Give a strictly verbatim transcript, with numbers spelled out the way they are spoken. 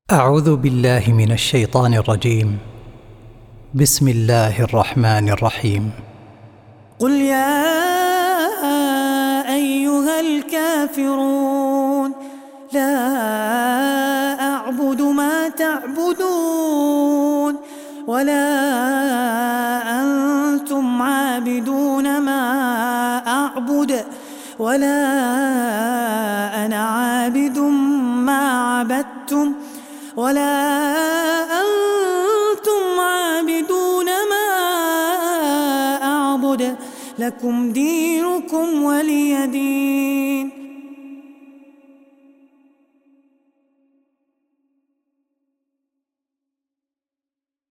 أعوذ بالله من الشيطان الرجيم. بسم الله الرحمن الرحيم. قل يا أيها الكافرون لا أعبد ما تعبدون ولا أنتم عابدون ما أعبد ولا أنا عابد ما عبدتم ولا أنتم عابدون ما أعبد لكم دينكم ولي دين.